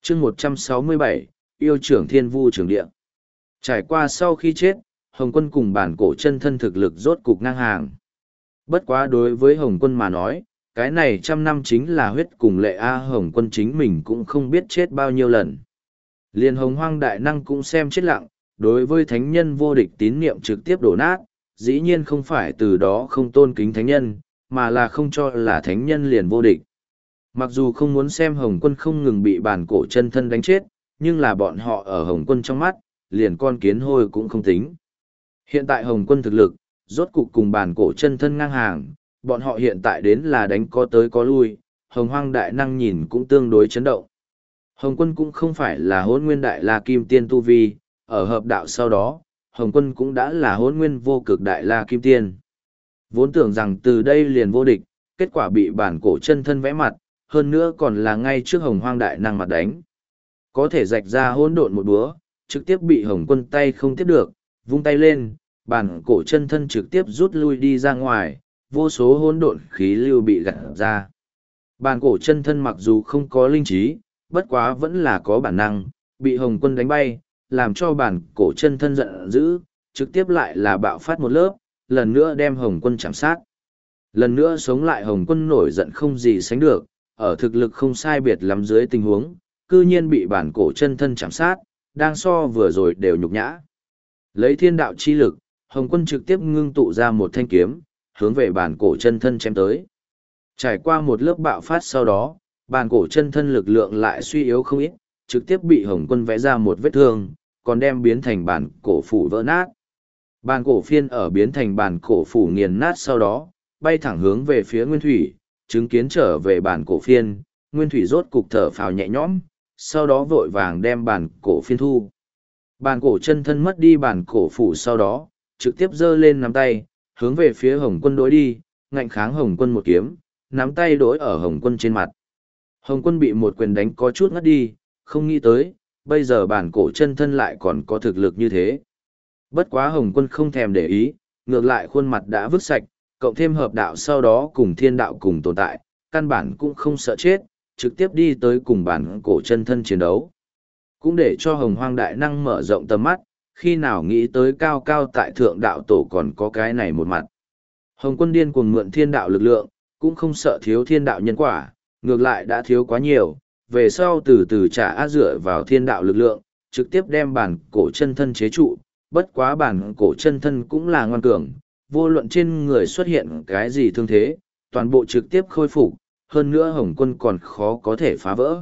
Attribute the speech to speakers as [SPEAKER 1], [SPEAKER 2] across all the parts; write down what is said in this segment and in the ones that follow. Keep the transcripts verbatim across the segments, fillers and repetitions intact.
[SPEAKER 1] chương một trăm sáu mươi bảy, yêu trưởng thiên vu trưởng địa. Trải qua sau khi chết, Hồng Quân cùng bản cổ chân thân thực lực rốt cục ngang hàng. Bất quá đối với Hồng Quân mà nói, cái này trăm năm chính là huyết cùng lệ A. Hồng Quân chính mình cũng không biết chết bao nhiêu lần. Liên Hồng Hoang Đại Năng cũng xem chết lặng, đối với thánh nhân vô địch tín niệm trực tiếp đổ nát, dĩ nhiên không phải từ đó không tôn kính thánh nhân, mà là không cho là thánh nhân liền vô địch. Mặc dù không muốn xem Hồng Quân không ngừng bị bản cổ chân thân đánh chết, nhưng là bọn họ ở Hồng Quân trong mắt, liền con kiến hôi cũng không tính. Hiện tại Hồng Quân thực lực, rốt cục cùng bản cổ chân thân ngang hàng, bọn họ hiện tại đến là đánh có tới có lui, Hồng Hoang Đại Năng nhìn cũng tương đối chấn động. Hồng Quân cũng không phải là Hỗn Nguyên Đại La Kim Tiên tu vi, ở hợp đạo sau đó, Hồng Quân cũng đã là Hỗn Nguyên Vô Cực Đại La Kim Tiên. Vốn tưởng rằng từ đây liền vô địch, kết quả bị bản cổ chân thân vẽ mặt, hơn nữa còn là ngay trước Hồng Hoang Đại Năng mặt đánh. Có thể rạch ra hỗn độn một búa, trực tiếp bị Hồng Quân tay không tiếp được, vung tay lên, bản cổ chân thân trực tiếp rút lui đi ra ngoài, vô số hỗn độn khí lưu bị gạt ra. Bản cổ chân thân mặc dù không có linh trí, bất quá vẫn là có bản năng, bị Hồng Quân đánh bay, làm cho bản cổ chân thân giận dữ, trực tiếp lại là bạo phát một lớp, lần nữa đem Hồng Quân chạm sát. Lần nữa sống lại Hồng Quân nổi giận không gì sánh được, ở thực lực không sai biệt lắm dưới tình huống, cư nhiên bị bản cổ chân thân chạm sát, đang so vừa rồi đều nhục nhã. Lấy thiên đạo chi lực, Hồng Quân trực tiếp ngưng tụ ra một thanh kiếm, hướng về bản cổ chân thân chém tới. Trải qua một lớp bạo phát sau đó, bản cổ chân thân lực lượng lại suy yếu không ít, trực tiếp bị Hồng Quân vẽ ra một vết thương, còn đem biến thành bản cổ phủ vỡ nát. Bản cổ phiên ở biến thành bản cổ phủ nghiền nát sau đó, bay thẳng hướng về phía Nguyên Thủy, chứng kiến trở về bản cổ phiên, Nguyên Thủy rốt cục thở phào nhẹ nhõm, sau đó vội vàng đem bản cổ phiên thu. Bản cổ chân thân mất đi bản cổ phủ sau đó, trực tiếp giơ lên nắm tay, hướng về phía Hồng Quân đối đi, ngạnh kháng Hồng Quân một kiếm, nắm tay đối ở Hồng Quân trên mặt. Hồng Quân bị một quyền đánh có chút ngất đi, không nghĩ tới, bây giờ bản cổ chân thân lại còn có thực lực như thế. Bất quá Hồng Quân không thèm để ý, ngược lại khuôn mặt đã vứt sạch, cộng thêm hợp đạo sau đó cùng thiên đạo cùng tồn tại, căn bản cũng không sợ chết, trực tiếp đi tới cùng bản cổ chân thân chiến đấu. Cũng để cho Hồng Hoang Đại Năng mở rộng tầm mắt, khi nào nghĩ tới cao cao tại thượng đạo tổ còn có cái này một mặt. Hồng Quân điên cuồng mượn thiên đạo lực lượng, cũng không sợ thiếu thiên đạo nhân quả, ngược lại đã thiếu quá nhiều, về sau từ từ trả á dựa vào thiên đạo lực lượng, trực tiếp đem bản cổ chân thân chế trụ, bất quá bản cổ chân thân cũng là ngoan cường, vô luận trên người xuất hiện cái gì thương thế, toàn bộ trực tiếp khôi phục, hơn nữa Hồng Quân còn khó có thể phá vỡ.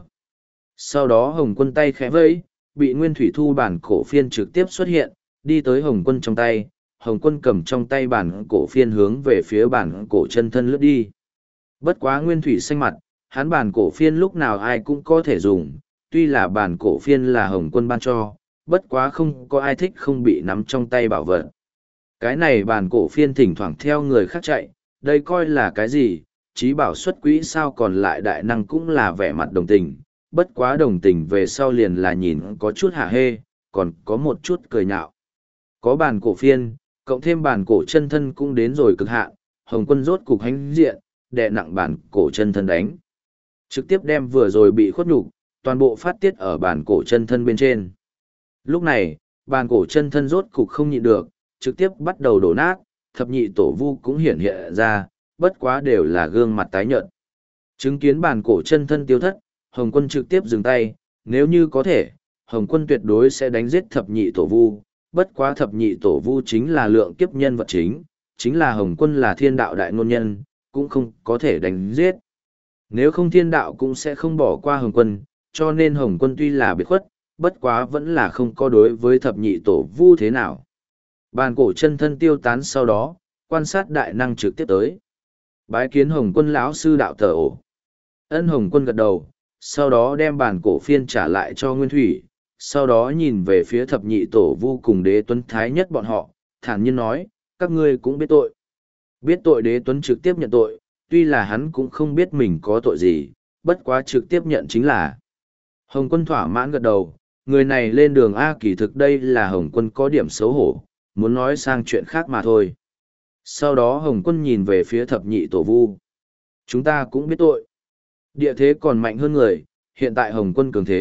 [SPEAKER 1] Sau đó Hồng Quân tay khẽ vẫy, bị Nguyên Thủy thu bản cổ phiên trực tiếp xuất hiện, đi tới Hồng Quân trong tay, Hồng Quân cầm trong tay bản cổ phiên hướng về phía bản cổ chân thân lướt đi. Bất quá Nguyên Thủy xanh mặt, hắn bản cổ phiên lúc nào ai cũng có thể dùng, tuy là bản cổ phiên là Hồng Quân ban cho, bất quá không có ai thích không bị nắm trong tay bảo vật. Cái này bản cổ phiên thỉnh thoảng theo người khác chạy, đây coi là cái gì, trí bảo xuất quỹ sao, còn lại đại năng cũng là vẻ mặt đồng tình, bất quá đồng tình về sau liền là nhìn có chút hả hê, còn có một chút cười nhạo. Có bản cổ phiên, cộng thêm bản cổ chân thân cũng đến rồi cực hạn, Hồng Quân rốt cục hãnh diện, đè nặng bản cổ chân thân đánh. Trực tiếp đem vừa rồi bị khuất nhục, toàn bộ phát tiết ở bản cổ chân thân bên trên. Lúc này, bản cổ chân thân rốt cục không nhịn được, trực tiếp bắt đầu đổ nát, thập nhị tổ vu cũng hiển hiện ra, bất quá đều là gương mặt tái nhợt. Chứng kiến bản cổ chân thân tiêu thất, Hồng Quân trực tiếp dừng tay, nếu như có thể, Hồng Quân tuyệt đối sẽ đánh giết thập nhị tổ vu, bất quá thập nhị tổ vu chính là lượng kiếp nhân vật chính, chính là Hồng Quân là thiên đạo đại ngôn nhân, cũng không có thể đánh giết. Nếu không thiên đạo cũng sẽ không bỏ qua Hồng Quân, cho nên Hồng Quân tuy là biệt khuất, bất quá vẫn là không có đối với thập nhị tổ vu thế nào. Bản cổ chân thân tiêu tán sau đó, quan sát đại năng trực tiếp tới. Bái kiến Hồng Quân lão sư đạo tờ ổ. Ân Hồng Quân gật đầu, sau đó đem bản cổ phiên trả lại cho Nguyên Thủy, sau đó nhìn về phía thập nhị tổ vu cùng Đế Tuấn Thái Nhất bọn họ, thản nhiên nói, các ngươi cũng biết tội. Biết tội Đế Tuấn trực tiếp nhận tội, tuy là hắn cũng không biết mình có tội gì, bất quá trực tiếp nhận chính là. Hồng Quân thỏa mãn gật đầu, người này lên đường A, kỳ thực đây là Hồng Quân có điểm xấu hổ, muốn nói sang chuyện khác mà thôi. Sau đó Hồng Quân nhìn về phía thập nhị tổ vu. Chúng ta cũng biết tội. Địa thế còn mạnh hơn người, hiện tại Hồng Quân cường thế,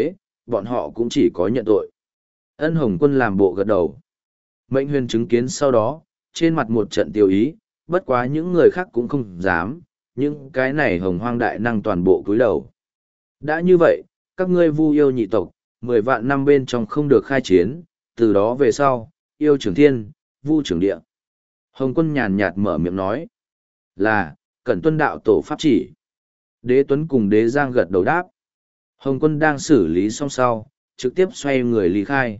[SPEAKER 1] bọn họ cũng chỉ có nhận tội. Ân Hồng Quân làm bộ gật đầu. Mệnh huyền chứng kiến sau đó, trên mặt một trận tiêu ý, bất quá những người khác cũng không dám, những cái này hồng hoang đại năng toàn bộ cúi đầu. Đã như vậy, các ngươi vu yêu nhị tộc, mười vạn năm bên trong không được khai chiến, từ đó về sau, yêu trưởng thiên, vu trưởng địa. Hồng Quân nhàn nhạt mở miệng nói, là, cẩn tuân đạo tổ pháp chỉ. Đế Tuấn cùng Đế Giang gật đầu đáp. Hồng Quân đang xử lý xong sau, trực tiếp xoay người lý khai.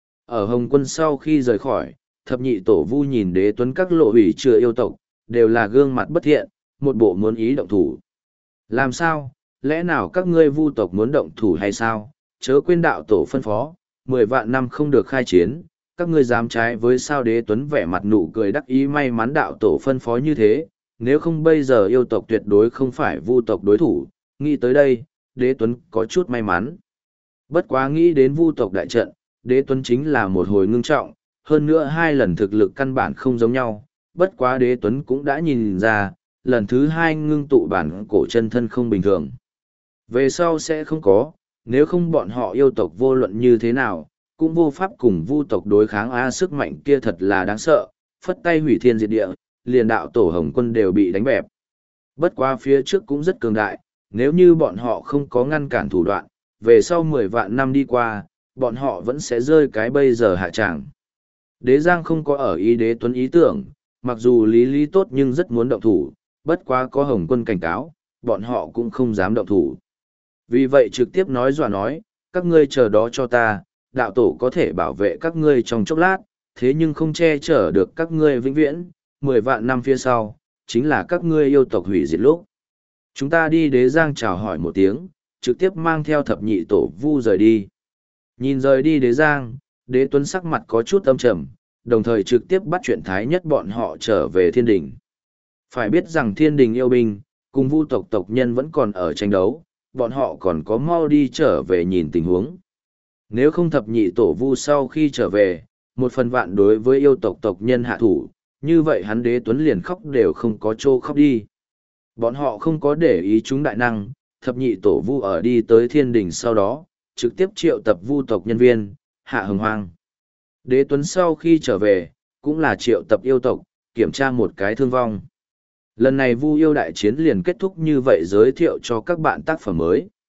[SPEAKER 1] Ở Hồng Quân sau khi rời khỏi, thập nhị tổ vu nhìn Đế Tuấn các lộ hủy chưa yêu tộc, đều là gương mặt bất thiện, một bộ muốn ý động thủ. Làm sao, lẽ nào các ngươi vu tộc muốn động thủ hay sao, chớ quên đạo tổ phân phó, mười vạn năm không được khai chiến, các ngươi dám trái với sao. Đế Tuấn vẻ mặt nụ cười đắc ý, may mắn đạo tổ phân phó như thế, nếu không bây giờ yêu tộc tuyệt đối không phải vu tộc đối thủ. Nghĩ tới đây, Đế Tuấn có chút may mắn. Bất quá nghĩ đến vu tộc đại trận, Đế Tuấn chính là một hồi ngưng trọng, hơn nữa hai lần thực lực căn bản không giống nhau, bất quá Đế Tuấn cũng đã nhìn ra, lần thứ hai ngưng tụ bản cổ chân thân không bình thường. Về sau sẽ không có, nếu không bọn họ yêu tộc vô luận như thế nào, cũng vô pháp cùng vu tộc đối kháng. A, sức mạnh kia thật là đáng sợ, phất tay hủy thiên diệt địa, liền đạo tổ Hồng Quân đều bị đánh bẹp. Bất quá phía trước cũng rất cường đại, nếu như bọn họ không có ngăn cản thủ đoạn, về sau mười vạn năm đi qua, bọn họ vẫn sẽ rơi cái bây giờ hạ tràng. Đế Giang không có ở ý Đế Tuấn ý tưởng, mặc dù lý lý tốt nhưng rất muốn động thủ, bất quá có Hồng Quân cảnh cáo, bọn họ cũng không dám động thủ. Vì vậy trực tiếp nói dọa nói, các ngươi chờ đó cho ta, đạo tổ có thể bảo vệ các ngươi trong chốc lát, thế nhưng không che chở được các ngươi vĩnh viễn, mười vạn năm phía sau, chính là các ngươi yêu tộc hủy diệt lúc. Chúng ta đi. Đế Giang chào hỏi một tiếng, trực tiếp mang theo thập nhị tổ vu rời đi. Nhìn rời đi Đế Giang, Đế Tuấn sắc mặt có chút âm trầm, đồng thời trực tiếp bắt chuyện Thái Nhất bọn họ trở về thiên đình. Phải biết rằng thiên đình yêu binh, cùng vu tộc tộc nhân vẫn còn ở tranh đấu, bọn họ còn có mau đi trở về nhìn tình huống. Nếu không thập nhị tổ vu sau khi trở về, một phần vạn đối với yêu tộc tộc nhân hạ thủ, như vậy hắn Đế Tuấn liền khóc đều không có chỗ khóc đi. Bọn họ không có để ý chúng đại năng, thập nhị tổ vu ở đi tới thiên đình sau đó, trực tiếp triệu tập vu tộc nhân viên, hạ hồng hoang. Đế Tuấn sau khi trở về, cũng là triệu tập yêu tộc, kiểm tra một cái thương vong. Lần này vu yêu đại chiến liền kết thúc như vậy, giới thiệu cho các bạn tác phẩm mới.